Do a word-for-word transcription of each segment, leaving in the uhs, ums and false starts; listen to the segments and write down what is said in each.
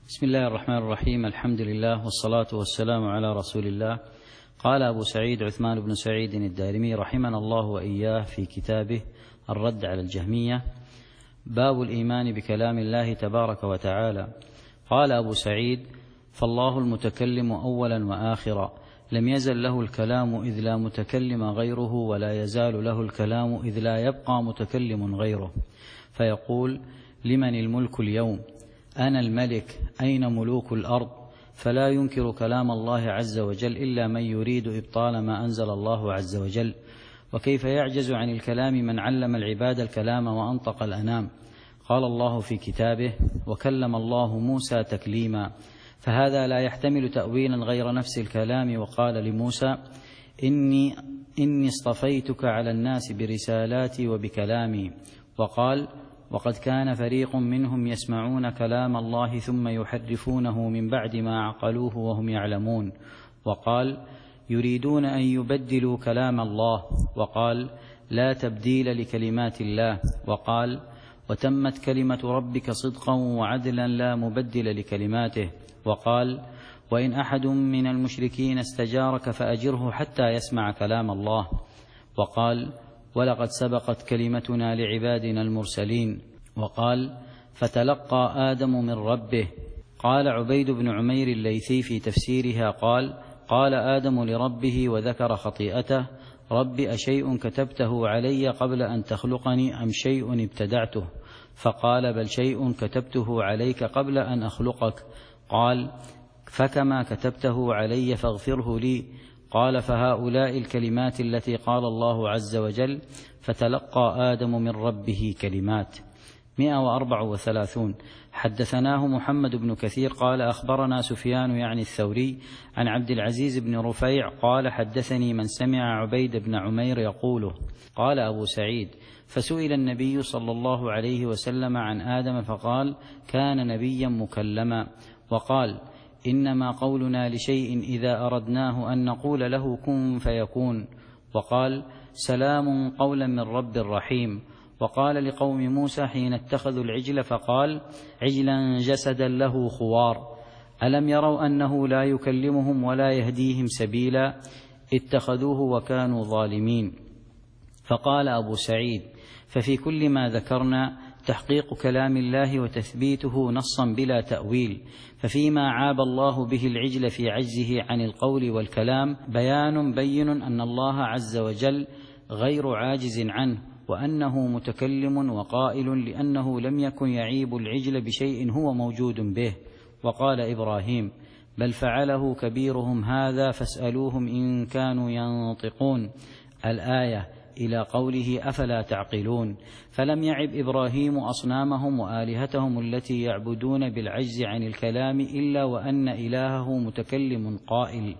بسم الله الرحمن الرحيم. الحمد لله والصلاة والسلام على رسول الله. قال أبو سعيد عثمان بن سعيد الدارمي رحمنا الله وإياه في كتابه الرد على الجهمية: باب الإيمان بكلام الله تبارك وتعالى. قال أبو سعيد: فالله المتكلم أولا وآخرا، لم يزل له الكلام إذ لا متكلم غيره، ولا يزال له الكلام إذ لا يبقى متكلم غيره، فيقول: لمن الملك اليوم؟ أنا الملك، أين ملوك الأرض؟ فلا ينكر كلام الله عز وجل إلا من يريد إبطال ما أنزل الله عز وجل. وكيف يعجز عن الكلام من علم العباد الكلام وأنطق الأنام؟ قال الله في كتابه: وكلم الله موسى تكليما، فهذا لا يحتمل تأويلا غير نفس الكلام. وقال لموسى: إني, إني اصطفيتك على الناس برسالاتي وبكلامي. وقال: وقد كان فريق منهم يسمعون كلام الله ثم يحرفونه من بعد ما عقلوه وهم يعلمون. وقال: يريدون أن يبدلوا كلام الله. وقال: لا تبديل لكلمات الله. وقال: وتمت كلمة ربك صدقا وعدلا لا مبدل لكلماته. وقال: وإن أحد من المشركين استجارك فأجره حتى يسمع كلام الله. وقال: ولقد سبقت كلمتنا لعبادنا المرسلين. وقال: فتلقى آدم من ربه. قال عبيد بن عمير الليثي في تفسيرها قال: قال آدم لربه وذكر خطيئته: رب أشيء كتبته علي قبل أن تخلقني أم شيء ابتدعته؟ فقال: بل شيء كتبته عليك قبل أن أخلقك. قال: فكما كتبته علي فاغفره لي. قال: فهؤلاء الكلمات التي قال الله عز وجل: فتلقى آدم من ربه كلمات. مئة وأربعة وثلاثون. حدثناه محمد بن كثير قال: أخبرنا سفيان يعني الثوري عن عبد العزيز بن رفيع قال: حدثني من سمع عبيد بن عمير يقوله. قال أبو سعيد: فسئل النبي صلى الله عليه وسلم عن آدم فقال: كان نبيا مكلما. وقال: إنما قولنا لشيء إذا أردناه أن نقول له كن فيكون. وقال: سلام قولا من رب رحيم. وقال لقوم موسى حين اتخذوا العجل فقال: عجلا جسدا له خوار، ألم يروا أنه لا يكلمهم ولا يهديهم سبيلا، اتخذوه وكانوا ظالمين. فقال أبو سعيد: ففي كل ما ذكرنا تحقيق كلام الله وتثبيته نصا بلا تأويل، ففيما عاب الله به العجل في عجزه عن القول والكلام بيان بين أن الله عز وجل غير عاجز عنه، وأنه متكلم وقائل، لأنه لم يكن يعيب العجل بشيء هو موجود به. وقال إبراهيم: بل فعله كبيرهم هذا فاسألوهم إن كانوا ينطقون، الآية إلى قوله: أفلا تعقلون. فلم يعب إبراهيم أصنامهم وآلهتهم التي يعبدون بالعجز عن الكلام إلا وأن إلهه متكلم قائل.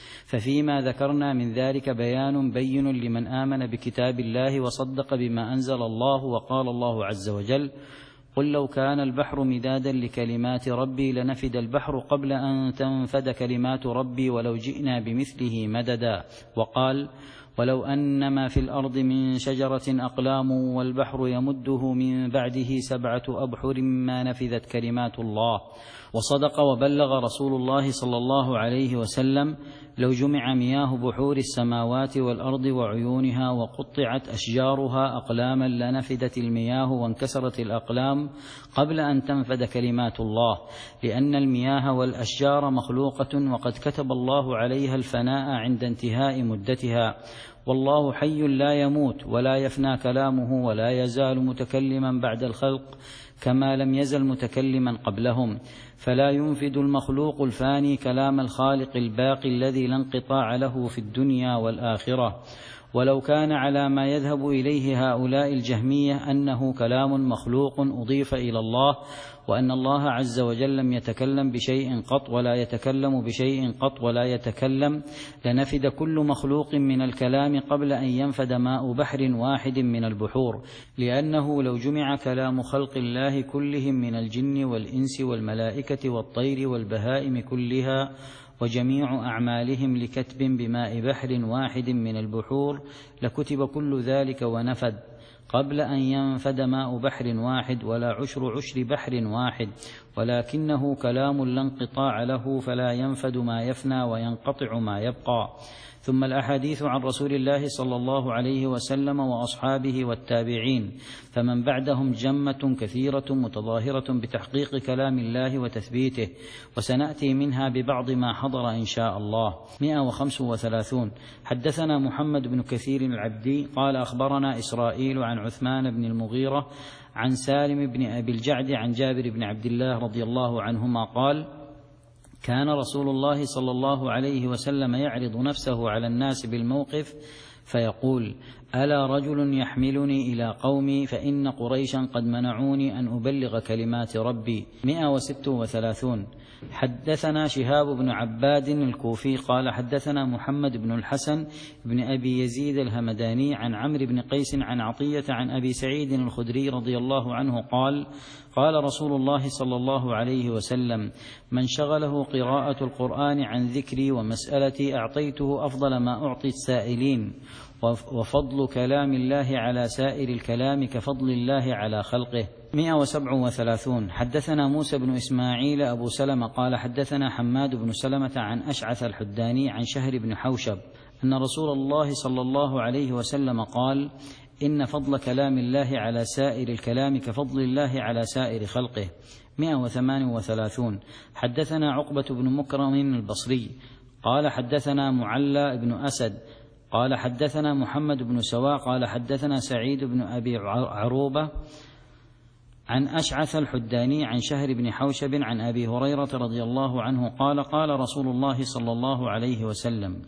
ففيما ذكرنا من ذلك بيان بين لمن آمن بكتاب الله وصدق بما أنزل الله. وقال الله عز وجل: قل لو كان البحر مدادا لكلمات ربي لنفد البحر قبل أن تنفد كلمات ربي ولو جئنا بمثله مددا. وقال: ولو أن ما في الأرض من شجرة أقلام والبحر يمده من بعده سبعة أبحر ما نفذت كلمات الله. وصدق وبلغ رسول الله صلى الله عليه وسلم: لو جمع مياه بحور السماوات والأرض وعيونها وقطعت أشجارها أقلاما لنفدت المياه وانكسرت الأقلام قبل أن تنفد كلمات الله، لأن المياه والأشجار مخلوقة وقد كتب الله عليها الفناء عند انتهاء مدتها، والله حي لا يموت ولا يفنى كلامه ولا يزال متكلما بعد الخلق كما لم يزل متكلما قبلهم، فلا ينفد المخلوق الفاني كلام الخالق الباقي الذي لا انقطاع له في الدنيا والآخرة. ولو كان على ما يذهب إليه هؤلاء الجهمية أنه كلام مخلوق أضيف إلى الله، وأن الله عز وجل لم يتكلم بشيء قط ولا يتكلم بشيء قط ولا يتكلم، لنفد كل مخلوق من الكلام قبل أن ينفد ماء بحر واحد من البحور، لأنه لو جمع كلام خلق الله كلهم من الجن والإنس والملائكة والطير والبهائم كلها وجميع أعمالهم لكتب بماء بحر واحد من البحور لكتب كل ذلك ونفد قبل أن ينفد ماء بحر واحد ولا عشر عشر بحر واحد، ولكنه كلام لا انقطاع له، فلا ينفد ما يفنى وينقطع ما يبقى. ثم الأحاديث عن رسول الله صلى الله عليه وسلم وأصحابه والتابعين، فمن بعدهم جمة كثيرة متظاهرة بتحقيق كلام الله وتثبيته، وسنأتي منها ببعض ما حضر إن شاء الله. مئة وخمسة وثلاثون. حدثنا محمد بن كثير العبدي قال أخبرنا إسرائيل عن عثمان بن المغيرة عن سالم بن أبي الجعد عن جابر بن عبد الله رضي الله عنهما قال: كان رسول الله صلى الله عليه وسلم يعرض نفسه على الناس بالموقف فيقول: ألا رجل يحملني إلى قومي فإن قريشا قد منعوني أن أبلغ كلمات ربي. مئة وستة وثلاثون. حدثنا شهاب بن عباد الكوفي قال حدثنا محمد بن الحسن بن أبي يزيد الهمداني عن عمرو بن قيس عن عطية عن أبي سعيد الخدري رضي الله عنه قال: قال رسول الله صلى الله عليه وسلم: من شغله قراءة القرآن عن ذكري ومسألتي أعطيته أفضل ما أعطي السائلين، وفضل كلام الله على سائر الكلام كفضل الله على خلقه. مئة وسبعة وثلاثون. حدثنا موسى بن إسماعيل أبو سلمة قال حدثنا حماد بن سلمة عن أشعث الحداني عن شهر بن حوشب أن رسول الله صلى الله عليه وسلم قال: إن فضل كلام الله على سائر الكلام كفضل الله على سائر خلقه. مئة وثمانية وثلاثون. حدثنا عقبة بن مكرم البصري قال حدثنا معلى بن أسد قال حدثنا محمد بن سواء قال حدثنا سعيد بن أبي عروبة عن أشعث الحداني عن شهر بن حوشب عن أبي هريرة رضي الله عنه قال: قال رسول الله صلى الله عليه وسلم.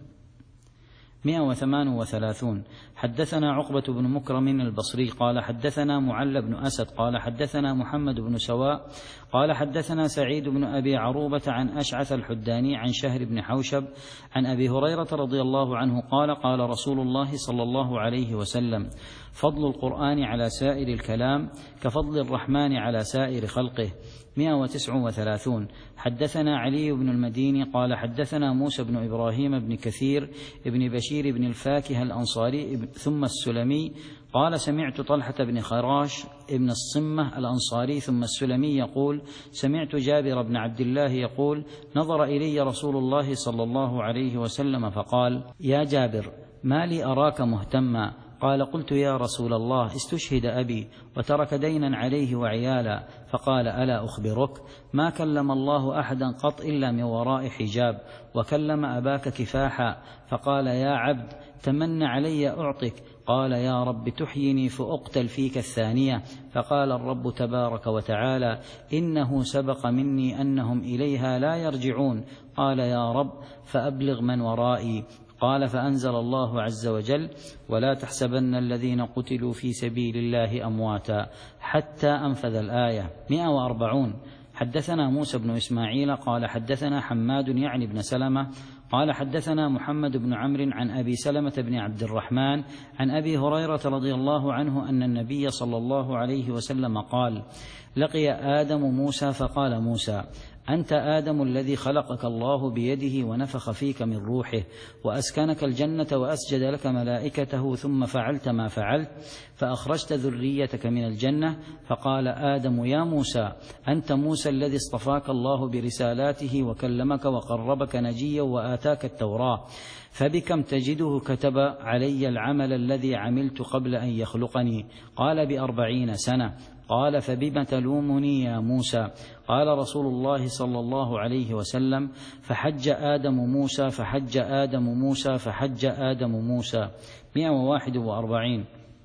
مئة وثمانية وثلاثون. حدثنا عقبة بن مكرم البصري قال حدثنا معل بن أسد قال حدثنا محمد بن سواء قال حدثنا سعيد بن أبي عروبة عن أشعث الحداني عن شهر بن حوشب عن أبي هريرة رضي الله عنه قال: قال رسول الله صلى الله عليه وسلم: فضل القرآن على سائر الكلام كفضل الرحمن على سائر خلقه. مئة وتسعة وثلاثون. حدثنا علي بن المديني قال حدثنا موسى بن إبراهيم بن كثير بن بشير بن الفاكهة الأنصاري ثم السلمي قال: سمعت طلحة بن خراش ابن الصمة الأنصاري ثم السلمي يقول: سمعت جابر بن عبد الله يقول: نظر إلي رسول الله صلى الله عليه وسلم فقال: يا جابر، ما لي أراك مهتما؟ قال: قلت: يا رسول الله، استشهد أبي وترك دينا عليه وعيالا. فقال: ألا أخبرك؟ ما كلم الله أحدا قط إلا من وراء حجاب، وكلم أباك كفاحا. فقال: يا عبد، تمن علي أعطك. قال: يا رب تحيني فأقتل فيك الثانية. فقال الرب تبارك وتعالى: إنه سبق مني أنهم إليها لا يرجعون. قال: يا رب فأبلغ من ورائي. قال: فأنزل الله عز وجل: ولا تحسبن الذين قتلوا في سبيل الله أمواتا، حتى أنفذ الآية. مئة وأربعون. حدثنا موسى بن إسماعيل قال حدثنا حماد يعني بن سلمة قال حدثنا محمد بن عمرو عن أبي سلمة بن عبد الرحمن عن أبي هريرة رضي الله عنه أن النبي صلى الله عليه وسلم قال: لقي آدم موسى فقال موسى: أنت آدم الذي خلقك الله بيده ونفخ فيك من روحه وأسكنك الجنة وأسجد لك ملائكته، ثم فعلت ما فعلت فأخرجت ذريتك من الجنة. فقال آدم: يا موسى، أنت موسى الذي اصطفاك الله برسالاته وكلمك وقربك نجيا وآتاك التوراة، فبكم تجده كتب علي العمل الذي عملت قبل أن يخلقني؟ قال: بأربعين سنة. قال: فبم تلومني يا موسى؟ قال رسول الله صلى الله عليه وسلم: فحج آدم موسى فحج آدم موسى فحج آدم موسى. مئة وواحد وأربعين.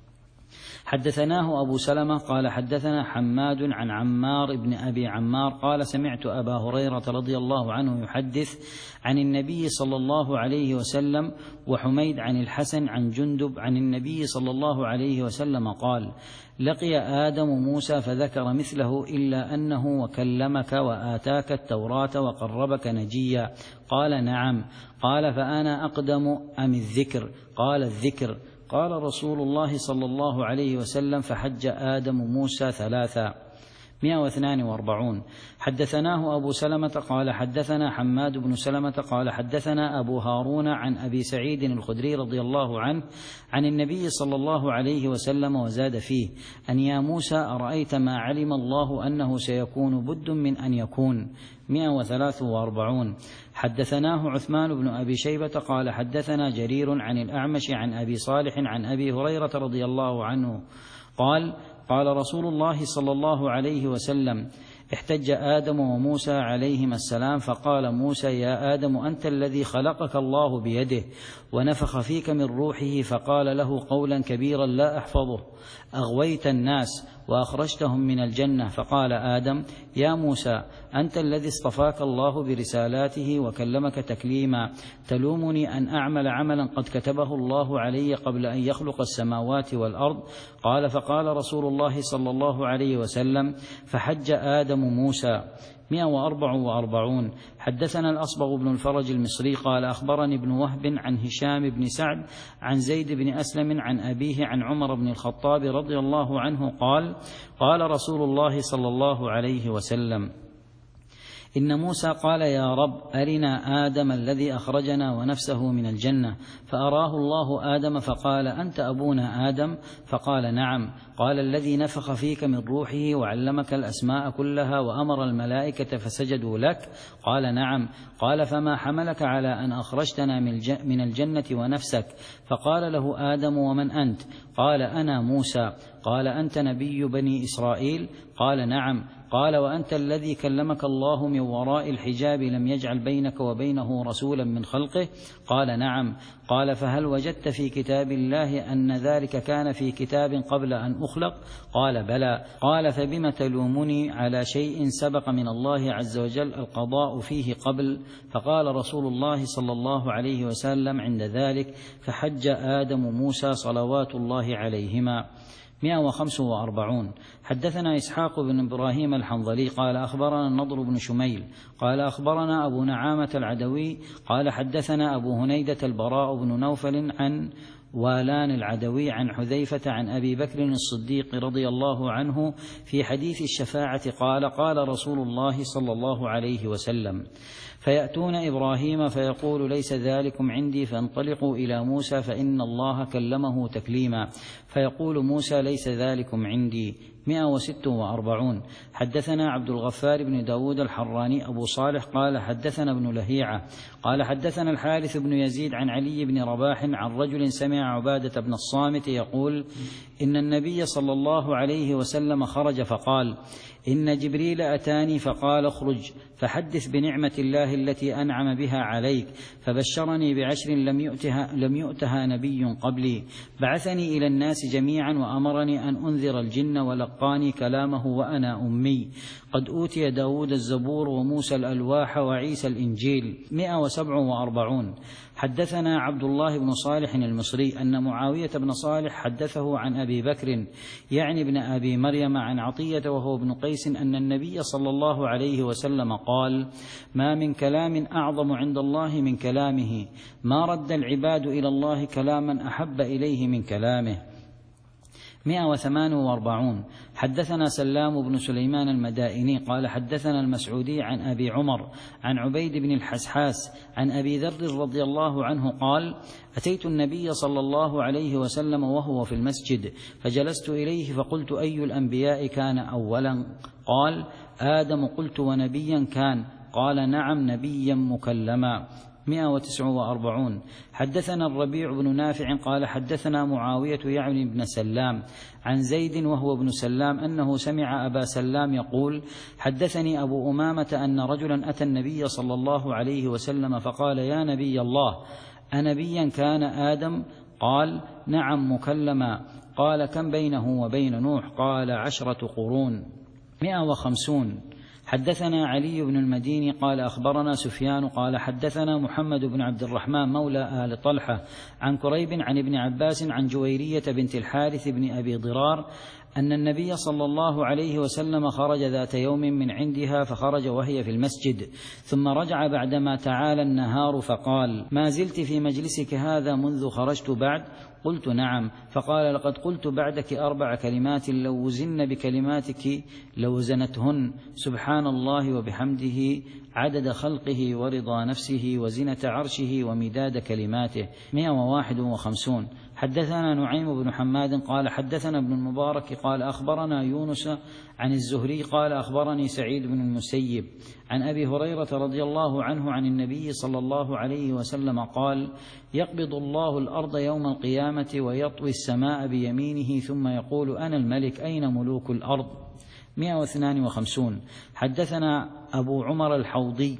حدثناه أبو سلمة قال حدثنا حماد عن عمار بن أبي عمار قال: سمعت أبا هريرة رضي الله عنه يحدث عن النبي صلى الله عليه وسلم وحميد عن الحسن عن جندب عن النبي صلى الله عليه وسلم قال: لقي آدم موسى فذكر مثله إلا أنه وكلمك وآتاك التوراة وقربك نجيا. قال: نعم. قال: فأنا أقدم أم الذكر؟ قال: الذكر. قال رسول الله صلى الله عليه وسلم: فحج آدم موسى ثلاثا. مئة واثنان وأربعون حدثناه أبو سلمة قال حدثنا حماد بن سلمة قال حدثنا أبو هارون عن أبي سعيد الخدري رضي الله عنه عن النبي صلى الله عليه وسلم وزاد فيه أن يا موسى أرأيت ما علم الله أنه سيكون بد من أن يكون. مئة وثلاث وأربعون حدثناه عثمان بن أبي شيبة قال حدثنا جرير عن الأعمش عن أبي صالح عن أبي هريرة رضي الله عنه قال قال رسول الله صلى الله عليه وسلم احتج آدم وموسى عليهما السلام فقال موسى يا آدم أنت الذي خلقك الله بيده ونفخ فيك من روحه فقال له قولا كبيرا لا أحفظه أغويت الناس وأخرجتهم من الجنة. فقال آدم يا موسى أنت الذي اصطفاك الله برسالاته وكلمك تكليما تلومني أن أعمل عملا قد كتبه الله علي قبل أن يخلق السماوات والأرض. قال فقال رسول الله صلى الله عليه وسلم فحج آدم موسى. مئة وأربع وأربعون حدثنا الأصبغ بن الفرج المصري قال أخبرني ابن وهب عن هشام بن سعد عن زيد بن أسلم عن أبيه عن عمر بن الخطاب رضي الله عنه قال قال رسول الله صلى الله عليه وسلم إن موسى قال يا رب أرنا آدم الذي أخرجنا ونفسه من الجنة فأراه الله آدم فقال أنت أبونا آدم فقال نعم. قال الذي نفخ فيك من روحه وعلمك الأسماء كلها وأمر الملائكة فسجدوا لك قال نعم. قال فما حملك على أن أخرجتنا من الجنة ونفسك؟ فقال له آدم ومن أنت؟ قال أنا موسى. قال أنت نبي بني إسرائيل؟ قال نعم. قال وأنت الذي كلمك الله من وراء الحجاب لم يجعل بينك وبينه رسولا من خلقه؟ قال نعم. قال فهل وجدت في كتاب الله أن ذلك كان في كتاب قبل أن أخلق؟ قال بلى. قال فبم تلومني على شيء سبق من الله عز وجل القضاء فيه قبل؟ فقال رسول الله صلى الله عليه وسلم عند ذلك فحج آدم موسى صلوات الله عليهما. مئة وخمس وأربعون حدثنا إسحاق بن إبراهيم الحنظلي قال أخبرنا النضر بن شميل قال أخبرنا أبو نعامة العدوي قال حدثنا أبو هنيدة البراء بن نوفل عن والان العدوي عن حذيفة عن أبي بكر الصديق رضي الله عنه في حديث الشفاعة قال قال رسول الله صلى الله عليه وسلم فيأتون إبراهيم فيقول ليس ذلكم عندي فانطلقوا إلى موسى فإن الله كلمه تكليما فيقول موسى ليس ذلكم عندي. مئة وست وأربعون حدثنا عبد الغفار بن داود الحراني أبو صالح قال حدثنا ابن لهيعة قال حدثنا الحارث بن يزيد عن علي بن رباح عن رجل سمع عبادة بن الصامت يقول إن النبي صلى الله عليه وسلم خرج فقال إن جبريل أتاني فقال اخرج فحدث بنعمة الله التي أنعم بها عليك فبشرني بعشر لم يؤتها, لم يؤتها نبي قبلي بعثني إلى الناس جميعا وأمرني أن أنذر الجن ولقاني كلامه وأنا أمي قد أوتي داود الزبور وموسى الألواح وعيسى الإنجيل. مئة وسبع وأربعون حدثنا عبد الله بن صالح المصري أن معاوية بن صالح حدثه عن أبي بكر يعني ابن أبي مريم عن عطية وهو ابن قيس أن النبي صلى الله عليه وسلم قال ما من كلام أعظم عند الله من كلامه ما رد العباد إلى الله كلاما أحب إليه من كلامه. مئة وثمان وأربعون حدثنا سلام بن سليمان المدائني قال حدثنا المسعودي عن أبي عمر عن عبيد بن الحسحاس عن أبي ذر رضي الله عنه قال أتيت النبي صلى الله عليه وسلم وهو في المسجد فجلست إليه فقلت أي الأنبياء كان أولا؟ قال آدم. قلت ونبيا كان؟ قال نعم نبيا مكلما. مئة وتسع وأربعون حدثنا الربيع بن نافع قال حدثنا معاوية يعني بن سلام عن زيد وهو ابن سلام أنه سمع أبا سلام يقول حدثني أبو أمامة أن رجلا أتى النبي صلى الله عليه وسلم فقال يا نبي الله أنبيا كان آدم؟ قال نعم مكلما. قال كم بينه وبين نوح؟ قال عشرة قرون. مئة وخمسون حدثنا علي بن المديني قال أخبرنا سفيان قال حدثنا محمد بن عبد الرحمن مولى آل طلحة عن كريب عن ابن عباس عن جويرية بنت الحارث بن أبي ضرار أن النبي صلى الله عليه وسلم خرج ذات يوم من عندها فخرج وهي في المسجد، ثم رجع بعدما تعالى النهار فقال: ما زلت في مجلسك هذا منذ خرجت بعد؟ قلت: نعم. فقال: لقد قلت بعدك أربع كلمات لو وزن بكلماتك لوزنتهن: سبحان الله وبحمده عدد خلقه ورضا نفسه وزنة عرشه ومداد كلماته. مئة وواحد وخمسون. حدثنا نعيم بن حماد قال حدثنا ابن المبارك قال أخبرنا يونس عن الزهري قال أخبرني سعيد بن المسيب عن أبي هريرة رضي الله عنه عن النبي صلى الله عليه وسلم قال: يقبض الله الأرض يوم القيامة ويطوي السماء بيمينه ثم يقول: أنا الملك أين ملوك الأرض؟ مئة واثنان وخمسون. حدثنا أبو عمر الحوضي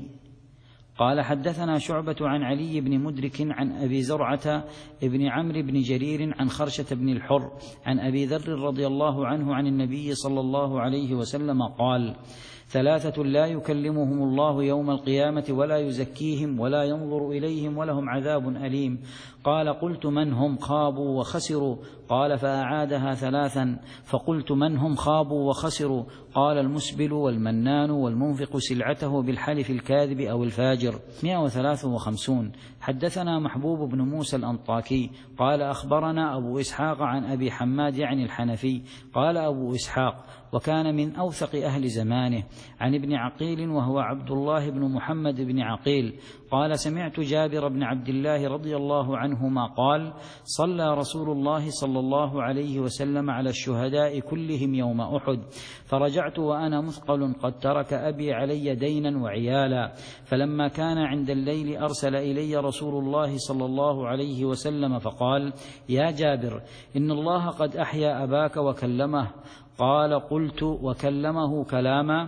قال حدثنا شعبة عن علي بن مدرك عن أبي زرعة ابن عمرو بن جرير عن خرشة بن الحر عن أبي ذر رضي الله عنه عن النبي صلى الله عليه وسلم قال: ثلاثة لا يكلمهم الله يوم القيامة ولا يزكيهم ولا ينظر إليهم ولهم عذاب أليم. قال: قلت: من هم؟ خابوا وخسروا. قال: فأعادها ثلاثا. فقلت: من هم خابوا وخسروا؟ قال: المسبل والمنان والمنفق سلعته بالحلف الكاذب أو الفاجر. مئة وثلاث وخمسون. حدثنا محبوب بن موسى الأنطاكي قال أخبرنا أبو إسحاق عن أبي حماد يعني الحنفي قال أبو إسحاق: وكان من أوثق أهل زمانه عن ابن عقيل وهو عبد الله بن محمد بن عقيل قال: سمعت جابر بن عبد الله رضي الله عنهما قال: صلى رسول الله صلى الله عليه وسلم على الشهداء كلهم يوم أحد، فرجعت وأنا مثقل قد ترك أبي علي دينا وعيالا، فلما كان عند الليل أرسل إلي رسول الله صلى الله عليه وسلم فقال: يا جابر، إن الله قد أحيا أباك وكلمه. قال: قلت: وكلمه كلاما؟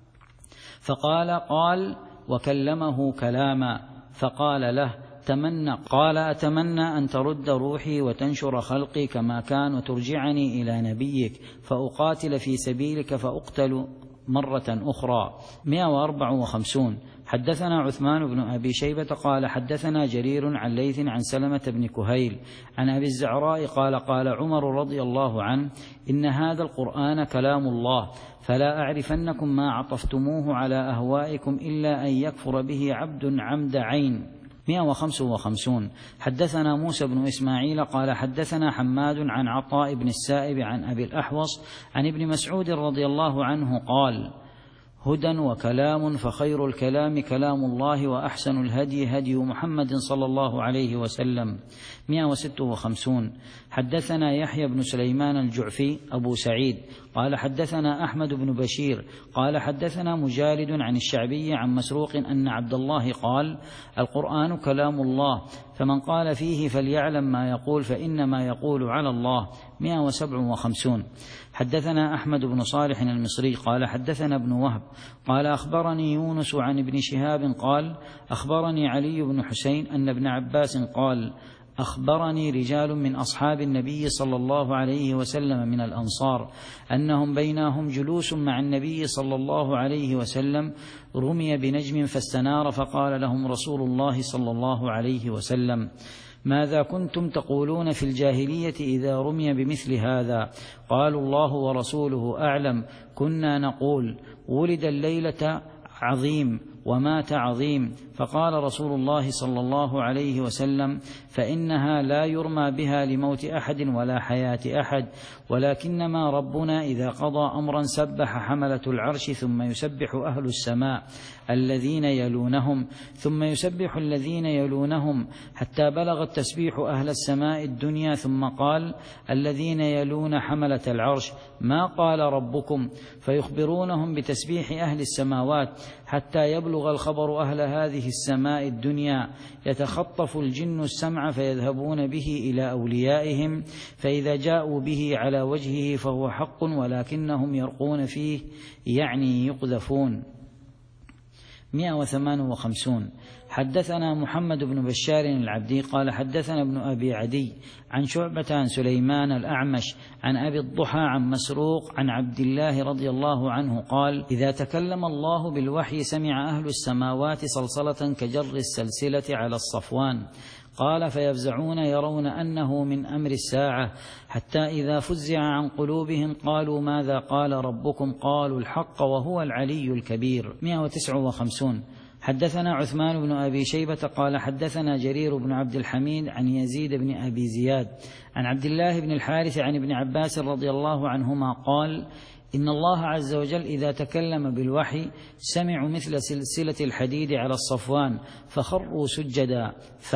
فقال: قال: وكلمه كلاما. فقال له: تمنى. قال: أتمنى أن ترد روحي وتنشر خلقي كما كان وترجعني إلى نبيك فأقاتل في سبيلك فأقتل مرة أخرى. مئة وأربع وخمسون. حدثنا عثمان بن أبي شيبة قال حدثنا جرير عن ليث عن سلمة بن كهيل عن أبي الزعراء قال: قال عمر رضي الله عنه: إن هذا القرآن كلام الله، فلا أعرفنكم ما عطفتموه على أهوائكم إلا أن يكفر به عبد عمد عين. مئة وخمس وخمسون. حدثنا موسى بن إسماعيل قال حدثنا حماد عن عطاء بن السائب عن أبي الأحوص عن ابن مسعود رضي الله عنه قال: هدى وكلام، فخير الكلام كلام الله، وأحسن الهدي هدي محمد صلى الله عليه وسلم. مئة وست وخمسون. حدثنا يحيى بن سليمان الجعفي أبو سعيد قال حدثنا أحمد بن بشير قال حدثنا مجالد عن الشعبي عن مسروق أن عبد الله قال: القرآن كلام الله، فمن قال فيه فليعلم ما يقول فإنما يقول على الله. مئة وسبع وخمسون. حدثنا أحمد بن صالح المصري قال حدثنا ابن وهب قال أخبرني يونس عن ابن شهاب قال: أخبرني علي بن حسين أن ابن عباس قال: أخبرني رجال من أصحاب النبي صلى الله عليه وسلم من الأنصار أنهم بينهم جلوس مع النبي صلى الله عليه وسلم رمي بنجم فاستنار، فقال لهم رسول الله صلى الله عليه وسلم: ماذا كنتم تقولون في الجاهلية إذا رمي بمثل هذا؟ قالوا: الله ورسوله أعلم. كنا نقول: ولد الليلة عظيم ومات عظيم. فقال رسول الله صلى الله عليه وسلم: فإنها لا يرمى بها لموت أحد ولا حياة أحد، ولكنما ربنا إذا قضى أمرا سبح حملة العرش ثم يسبح أهل السماء الذين يلونهم ثم يسبح الذين يلونهم حتى بلغ التسبيح أهل السماء الدنيا، ثم قال: الذين يلون حملة العرش ما قال ربكم؟ فيخبرونهم بتسبيح أهل السماوات حتى يبلغ الخبر أهل هذه السماء الدنيا، يتخطف الجن السمع فيذهبون به إلى أوليائهم، فإذا جاءوا به على وجهه فهو حق ولكنهم يرقون فيه، يعني يقذفون. مئة وثمان وخمسون. حدثنا محمد بن بشار العبدي قال حدثنا ابن أبي عدي عن شعبة عن سليمان الأعمش عن أبي الضحى عن مسروق عن عبد الله رضي الله عنه قال: إذا تكلم الله بالوحي سمع أهل السماوات صلصلة كجر السلسلة على الصفوان. قال فيفزعون يرون أنه من أمر الساعة حتى إذا فزع عن قلوبهم قالوا ماذا قال ربكم قالوا الحق وهو العلي الكبير. مئة وتسعة وخمسون حدثنا عثمان بن أبي شيبة قال حدثنا جرير بن عبد الحميد عن يزيد بن أبي زياد عن عبد الله بن الحارث عن ابن عباس رضي الله عنهما قال إن الله عز وجل إذا تكلم بالوحي سمعوا مثل سلسلة الحديد على الصفوان فخروا سجدا،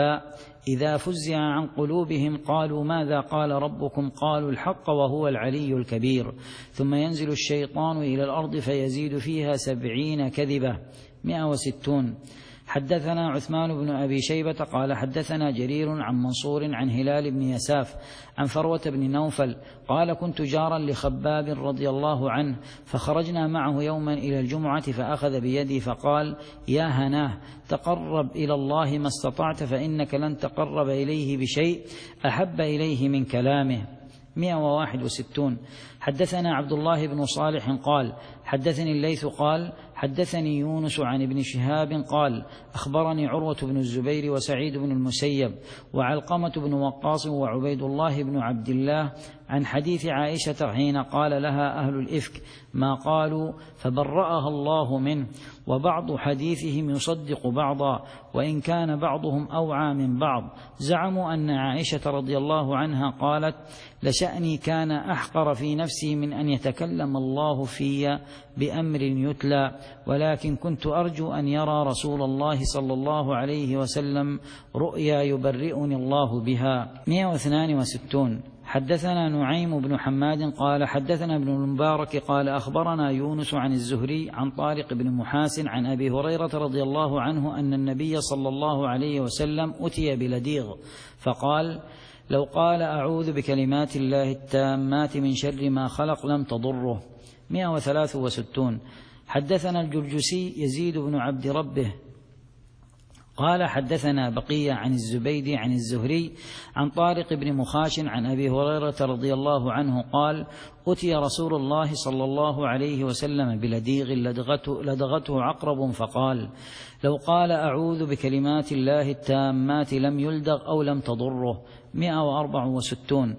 فإذا فزع عن قلوبهم قالوا ماذا قال ربكم قالوا الحق وهو العلي الكبير، ثم ينزل الشيطان إلى الأرض فيزيد فيها سبعين كذبة. مئة وستون حدثنا عثمان بن أبي شيبة قال حدثنا جرير عن منصور عن هلال بن يساف عن فروة بن نوفل قال كنت جارا لخباب رضي الله عنه فخرجنا معه يوما إلى الجمعة فأخذ بيدي فقال يا هناه تقرب إلى الله ما استطعت فإنك لن تقرب إليه بشيء أحب إليه من كلامه. مئة وواحد وستون حدثنا عبد الله بن صالح قال حدثني الليث قال حدثني يونس عن ابن شهاب قال أخبرني عروة بن الزبير وسعيد بن المسيب وعلقمة بن وقاص وعبيد الله بن عبد الله عن حديث عائشة حين قال لها أهل الإفك ما قالوا فبرأها الله منه، وبعض حديثهم يصدق بعضا وإن كان بعضهم أوعى من بعض. زعموا أن عائشة رضي الله عنها قالت لشأني كان أحقر في نفسي من أن يتكلم الله في بأمر يتلى، ولكن كنت أرجو أن يرى رسول الله صلى الله عليه وسلم رؤيا يبرئني الله بها. مئة واثنان وستون حدثنا نعيم بن حماد قال حدثنا ابن المبارك قال أخبرنا يونس عن الزهري عن طارق بن محاسن عن أبي هريرة رضي الله عنه أن النبي صلى الله عليه وسلم أتي بلديغ فقال لو قال أعوذ بكلمات الله التامات من شر ما خلق لم تضره. مئة وثلاث وستون حدثنا الجرجسي يزيد بن عبد ربه قال حدثنا بقية عن الزبيدي عن الزهري عن طارق بن مخاش عن أبي هريرة رضي الله عنه قال أتي رسول الله صلى الله عليه وسلم بلديغ لدغته, لدغته عقرب فقال لو قال أعوذ بكلمات الله التامات لم يلدغ أو لم تضره. مئة وأربع وستون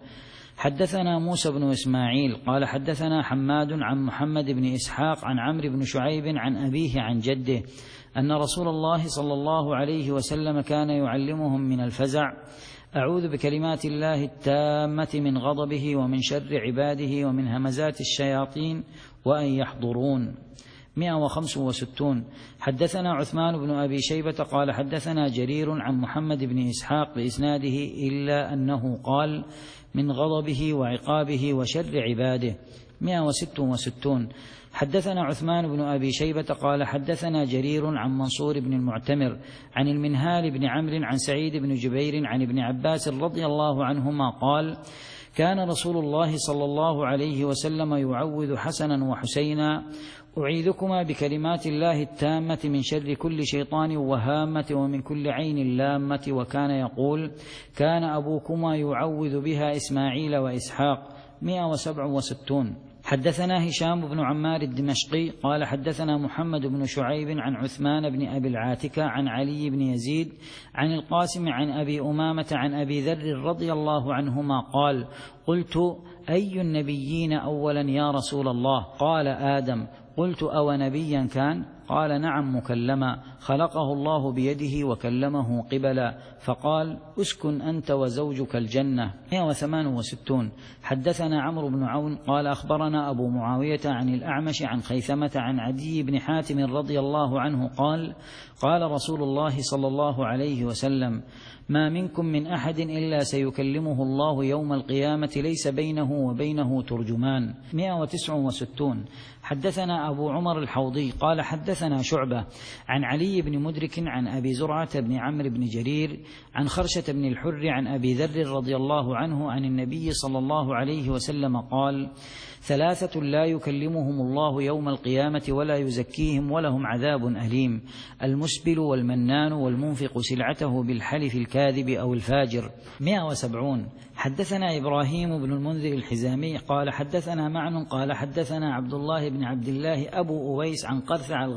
حدثنا موسى بن إسماعيل قال حدثنا حماد عن محمد بن إسحاق عن عمرو بن شعيب عن أبيه عن جده أن رسول الله صلى الله عليه وسلم كان يعلمهم من الفزع أعوذ بكلمات الله التامة من غضبه ومن شر عباده ومن همزات الشياطين وأن يحضرون. مئة وخمس وستون حدثنا عثمان بن أبي شيبة قال حدثنا جرير عن محمد بن إسحاق بإسناده إلا أنه قال من غضبه وعقابه وشر عباده. مئة وست وستون حدثنا عثمان بن أبي شيبة قال حدثنا جرير عن منصور بن المعتمر عن المنهال بن عمرو عن سعيد بن جبير عن ابن عباس رضي الله عنهما قال كان رسول الله صلى الله عليه وسلم يعوذ حسنا وحسينا أعيذكما بكلمات الله التامة من شر كل شيطان وهامة ومن كل عين لامة، وكان يقول كان أبوكما يعوذ بها إسماعيل وإسحاق. مئة وسبع وستون حدثنا هشام بن عمار الدمشقي قال حدثنا محمد بن شعيب عن عثمان بن أبي العاتكة عن علي بن يزيد عن القاسم عن أبي أمامة عن أبي ذر رضي الله عنهما قال قلت أي النبيين أولا يا رسول الله؟ قال آدم. قلت أو نبيا كان؟ قال نعم مكلما خلقه الله بيده وكلمه قبلا، فقال اسكن أنت وزوجك الجنة. مئة وثمان وستون حدثنا عمرو بن عون قال أخبرنا أبو معاوية عن الأعمش عن خيثمة عن عدي بن حاتم رضي الله عنه قال قال رسول الله صلى الله عليه وسلم ما منكم من أحد إلا سيكلمه الله يوم القيامة ليس بينه وبينه ترجمان. مئة وتسع وستون حدثنا أبو عمر الحوضي قال حدثنا شعبة عن علي بن مدرك عن أبي زرعة بن عمرو بن جرير عن خرشة بن الحر عن أبي ذر رضي الله عنه عن النبي صلى الله عليه وسلم قال ثلاثة لا يكلمهم الله يوم القيامة ولا يزكيهم ولهم عذاب أليم المسبل والمنان والمنفق سلعته بالحلف الكاذب أو الفاجر. مئة وسبعون حدثنا إبراهيم بن المنذر الحزامي قال حدثنا معن قال حدثنا عبد الله بن عبد الله أبو أويس عن قرثع الغ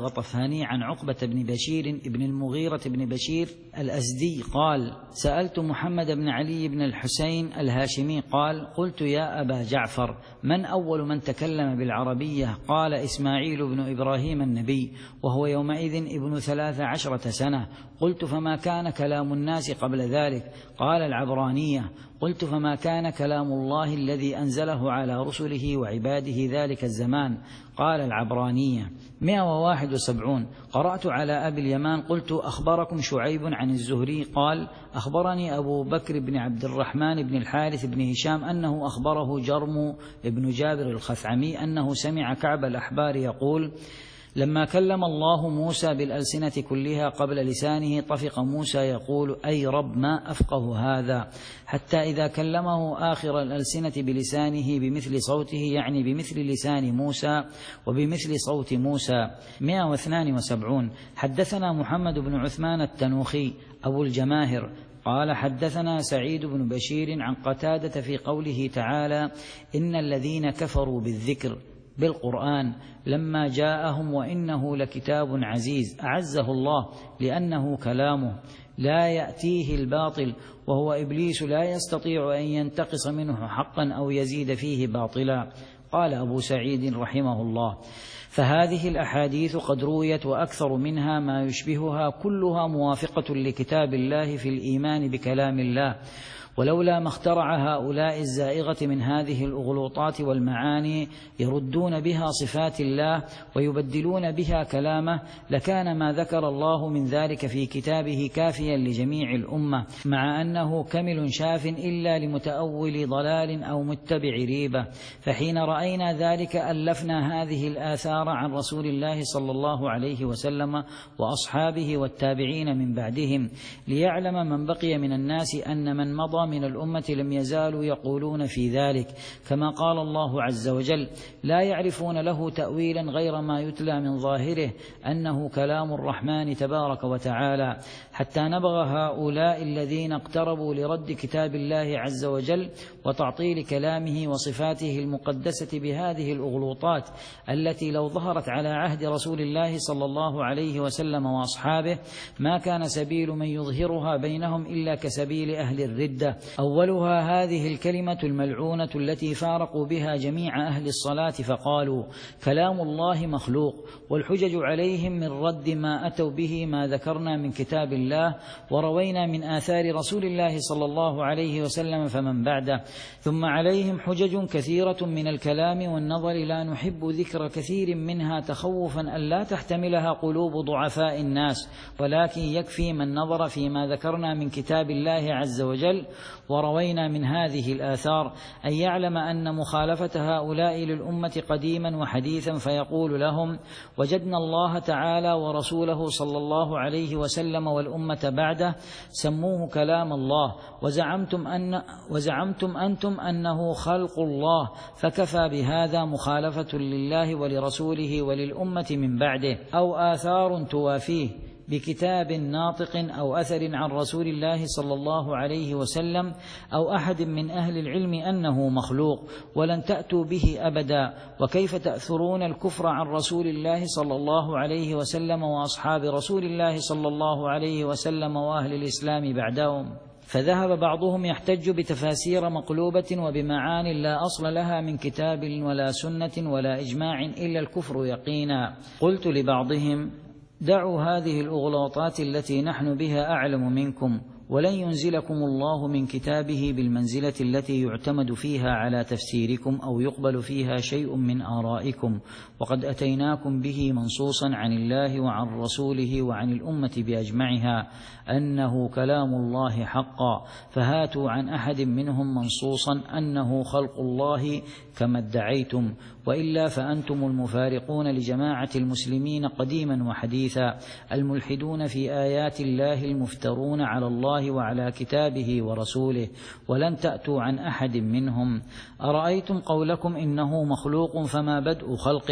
الغطفاني عن عقبة بن بشير بن المغيرة بن بشير الأزدي قال: سألت محمد بن علي بن الحسين الهاشمي قال: قلت يا أبا جعفر من أول من تكلم بالعربية؟ قال: إسماعيل بن إبراهيم النبي، وهو يومئذ ابن ثلاث عشرة سنة. قلت: فما كان كلام الناس قبل ذلك؟ قال: العبرانية. قلت: فما كان كلام الله الذي أنزله على رسله وعباده ذلك الزمان؟ قال: العبرانية. مئة وواحد وسبعون. قرأت على أبي اليمان قلت: أخبركم شعيب عن الزهري قال: أخبرني أبو بكر بن عبد الرحمن بن الحارث بن هشام أنه أخبره جرم بن جابر الخثعمي أنه سمع كعب الأحبار يقول: لما كلم الله موسى بالألسنة كلها قبل لسانه طفق موسى يقول: أي رب ما أفقه هذا، حتى إذا كلمه آخر الألسنة بلسانه بمثل صوته، يعني بمثل لسان موسى وبمثل صوت موسى. مئة واثنان وسبعون. حدثنا محمد بن عثمان التنوخي أبو الجماهر قال: حدثنا سعيد بن بشير عن قتادة في قوله تعالى: إن الذين كفروا بالذكر بالقرآن لما جاءهم وإنه لكتاب عزيز أعزه الله لأنه كلامه لا يأتيه الباطل، وهو إبليس لا يستطيع أن ينتقص منه حقا أو يزيد فيه باطلا. قال أبو سعيد رحمه الله: فهذه الأحاديث قد رويت وأكثر منها ما يشبهها، كلها موافقة لكتاب الله في الإيمان بكلام الله، ولولا ما اخترع هؤلاء الزائغة من هذه الأغلوطات والمعاني يردون بها صفات الله ويبدلون بها كلامه لكان ما ذكر الله من ذلك في كتابه كافيا لجميع الأمة، مع أنه كمل شاف إلا لمتأول ضلال أو متبع ريبة. فحين رأينا ذلك ألفنا هذه الآثار عن رسول الله صلى الله عليه وسلم وأصحابه والتابعين من بعدهم، ليعلم من بقي من الناس أن من مضى من الأمة لم يزالوا يقولون في ذلك، كما قال الله عز وجل: لا يعرفون له تأويلا غير ما يتلى من ظاهره أنه كلام الرحمن تبارك وتعالى، حتى نبغ هؤلاء الذين اقتربوا لرد كتاب الله عز وجل وتعطيل كلامه وصفاته المقدسة بهذه الأغلوطات التي لو ظهرت على عهد رسول الله صلى الله عليه وسلم وأصحابه ما كان سبيل من يظهرها بينهم إلا كسبيل أهل الردة. أولها هذه الكلمة الملعونة التي فارقوا بها جميع أهل الصلاة فقالوا: كلام الله مخلوق، والحجج عليهم من رد ما أتوا به ما ذكرنا من كتاب الله وروينا من آثار رسول الله صلى الله عليه وسلم فمن بعده. ثم عليهم حجج كثيرة من الكلام والنظر لا نحب ذكر كثير منها تخوفا أن لا تحتملها قلوب ضعفاء الناس، ولكن يكفي من نظر فيما ذكرنا من كتاب الله عز وجل وروينا من هذه الآثار أن يعلم أن مخالفة هؤلاء للأمة قديما وحديثا فيقول لهم: وجدنا الله تعالى ورسوله صلى الله عليه وسلم والأمة بعده سموه كلام الله، وزعمتم أن وزعمتم أنتم أنه خلق الله، فكفى بهذا مخالفة لله ولرسوله وللأمة من بعده، أو آثار توافيه بكتاب ناطق أو أثر عن رسول الله صلى الله عليه وسلم أو أحد من أهل العلم أنه مخلوق، ولن تأتوا به أبدا. وكيف تأثرون الكفر عن رسول الله صلى الله عليه وسلم وأصحاب رسول الله صلى الله عليه وسلم وأهل الإسلام بعدهم؟ فذهب بعضهم يحتج بتفاسير مقلوبة وبمعان لا أصل لها من كتاب ولا سنة ولا إجماع إلا الكفر يقينا. قلت لبعضهم: دعوا هذه الأغلاطات التي نحن بها أعلم منكم، ولن ينزلكم الله من كتابه بالمنزلة التي يعتمد فيها على تفسيركم أو يقبل فيها شيء من آرائكم، وقد أتيناكم به منصوصا عن الله وعن رسوله وعن الأمة بأجمعها أنه كلام الله حقا، فهاتوا عن أحد منهم منصوصا أنه خلق الله كما ادعيتم، وإلا فأنتم المفارقون لجماعة المسلمين قديما وحديثا، الملحدون في آيات الله المفترون على الله وعلى كتابه ورسوله، ولن تأتوا عن أحد منهم. أرأيتم قولكم إنه مخلوق فما بدء خلقه؟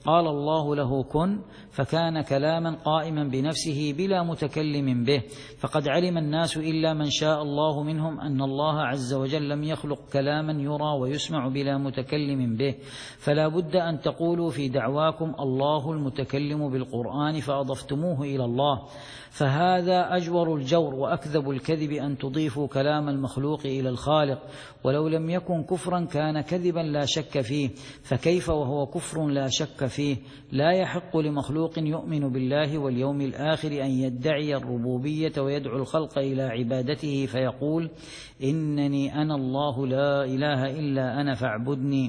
قال الله له كن فكان كلاما قائما بنفسه بلا متكلم به، فقد علم الناس إلا من شاء الله منهم أن الله عز وجل لم يخلق كلاما يرى ويسمع بلا متكلم به، فلا بد أن تقولوا في دعواكم الله المتكلم بالقرآن فأضفتموه إلى الله، فهذا أجور الجور وأكذب الكذب أن تضيفوا كلام المخلوق إلى الخالق، ولو لم يكن كفرا كان كذبا لا شك فيه، فكيف وهو كفر لا شك فيه؟ لا يحق لمخلوق يؤمن بالله واليوم الآخر أن يدعي الربوبية ويدعو الخلق إلى عبادته فيقول إنني أنا الله لا إله إلا أنا فاعبدني،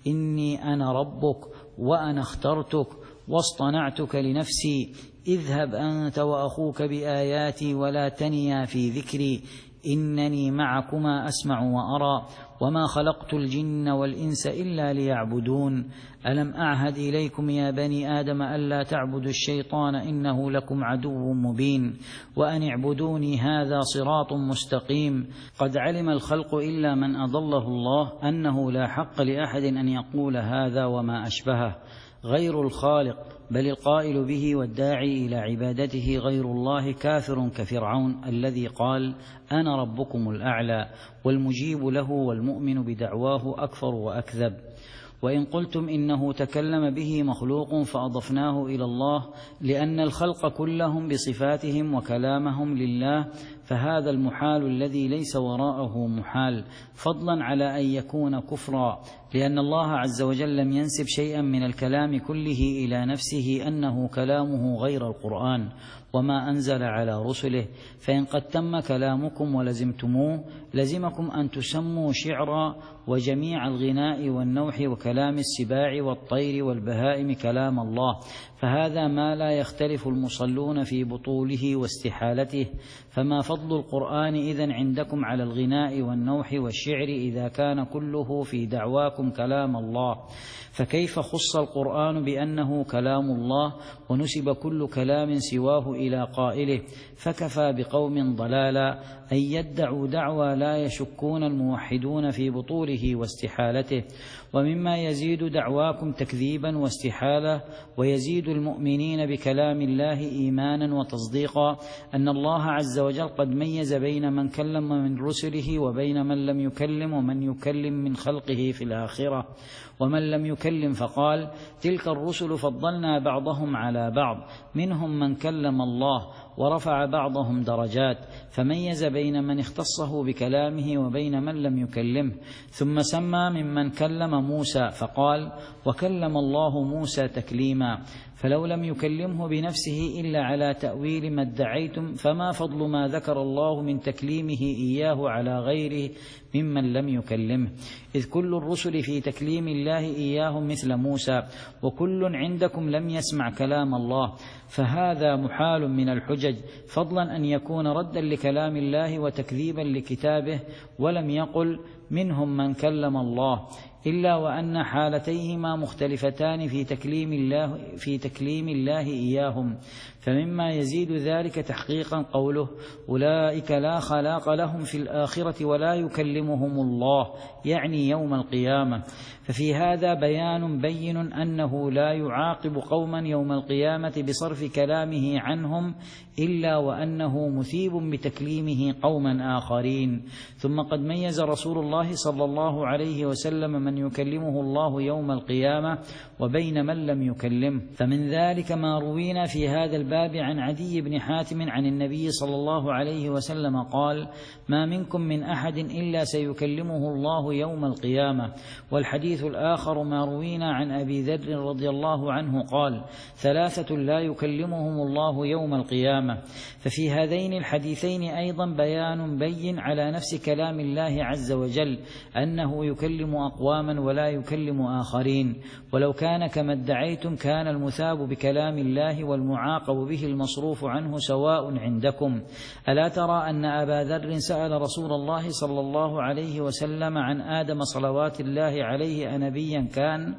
إني أنا ربك وأنا اخترتك واصطنعتك لنفسي، اذهب أنت وأخوك بآياتي ولا تنيا في ذكري، إنني معكما أسمع وأرى وما خلقت الجن والإنس إلا ليعبدون، ألم أعهد إليكم يا بني آدم ألا تعبدوا الشيطان إنه لكم عدو مبين، وأن اعبدوني هذا صراط مستقيم. قد علم الخلق إلا من أضله الله أنه لا حق لأحد أن يقول هذا وما أشبهه غير الخالق، بل القائل به والداعي إلى عبادته غير الله كافر كفرعون الذي قال أنا ربكم الأعلى، والمجيب له والمؤمن بدعواه أكفر وأكذب. وإن قلتم إنه تكلم به مخلوق فأضفناه إلى الله لأن الخلق كلهم بصفاتهم وكلامهم لله، فهذا المحال الذي ليس وراءه محال، فضلا على أن يكون كفرا، لأن الله عز وجل لم ينسب شيئا من الكلام كله إلى نفسه أنه كلامه غير القرآن وما أنزل على رسله، فإن قد تم كلامكم ولزمتموه لزمكم أن تسموا شعرا وجميع الغناء والنوح وكلام السباع والطير والبهائم كلام الله، فهذا ما لا يختلف المصلون في بطوله واستحالته، فما فضل القرآن إذن عندكم على الغناء والنوح والشعر إذا كان كله في دعواكم كلام الله؟ فكيف خص القرآن بأنه كلام الله ونسب كل كلام سواه إلى قائله؟ فكفى بقوم ضلالا أن يدعوا دعوى لا يشكون الموحدون في بطوله واستحالته. ومما يزيد دعواكم تكذيبا واستحالة ويزيد المؤمنين بكلام الله إيمانا وتصديقا أن الله عز وجل قد ميز بين من كلم من رسله وبين من لم يكلم، ومن يكلم من خلقه في الآخرة ومن لم يكلم، فقال تلك الرسل فضلنا بعضهم على بعض منهم من كلم الله ورفع بعضهم درجات، فميز بين من اختصه بكلامه وبين من لم يكلمه. ثم سمى ممن كلم موسى فقال وكلم الله موسى تكليما، فلو لم يكلمه بنفسه إلا على تأويل ما ادعيتم فما فضل ما ذكر الله من تكليمه إياه على غيره ممن لم يكلمه، إذ كل الرسل في تكليم الله إياهم مثل موسى، وكل عندكم لم يسمع كلام الله، فهذا محال من الحجج، فضلا أن يكون ردا لكلام الله وتكذيبا لكتابه. ولم يقل منهم من كلم الله إلا وأن حالتيهما مختلفتان في تكليم الله في تكليم الله إياهم، فمما يزيد ذلك تحقيقا قوله أولئك لا خلاق لهم في الآخرة ولا يكلمهم الله، يعني يوم القيامة، ففي هذا بيان بين أنه لا يعاقب قوما يوم القيامة بصرف كلامه عنهم إلا وأنه مثيب بتكليمه قوما آخرين. ثم قد ميز رسول الله صلى الله عليه وسلم من يكلمه الله يوم القيامة وبين من لم يكلمه، فمن ذلك ما روينا في هذا الباب عن عدي بن حاتم عن النبي صلى الله عليه وسلم قال ما منكم من أحد إلا سيكلمه الله يوم القيامة. والحديث الآخر ما روينا عن أبي ذر رضي الله عنه قال ثلاثة لا يكلمهم الله يوم القيامة. ففي هذين الحديثين أيضا بيان بين على نفس كلام الله عز وجل أنه يكلم أقواما ولا يكلم آخرين، ولو كان كما ادعيتم كان المثاب بكلام الله والمعاقب به المصروف عنه سواء عندكم. ألا ترى أن أبا ذر سأل رسول الله صلى الله عليه وسلم عن آدم صلوات الله عليه أنبيا كان؟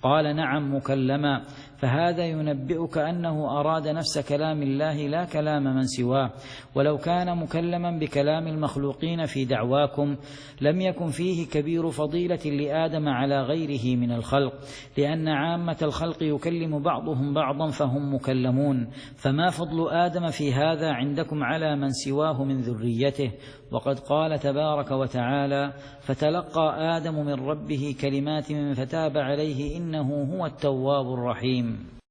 قال نعم مكلما، فهذا ينبئك أنه أراد نفس كلام الله لا كلام من سواه. ولو كان مكلما بكلام المخلوقين في دعواكم لم يكن فيه كبير فضيلة لآدم على غيره من الخلق، لأن عامة الخلق يكلم بعضهم بعضا فهم مكلمون، فما فضل آدم في هذا عندكم على من سواه من ذريته؟ وقد قال تبارك وتعالى: فتلقى آدم من ربه كلمات فتاب عليه إنه هو التواب الرحيم.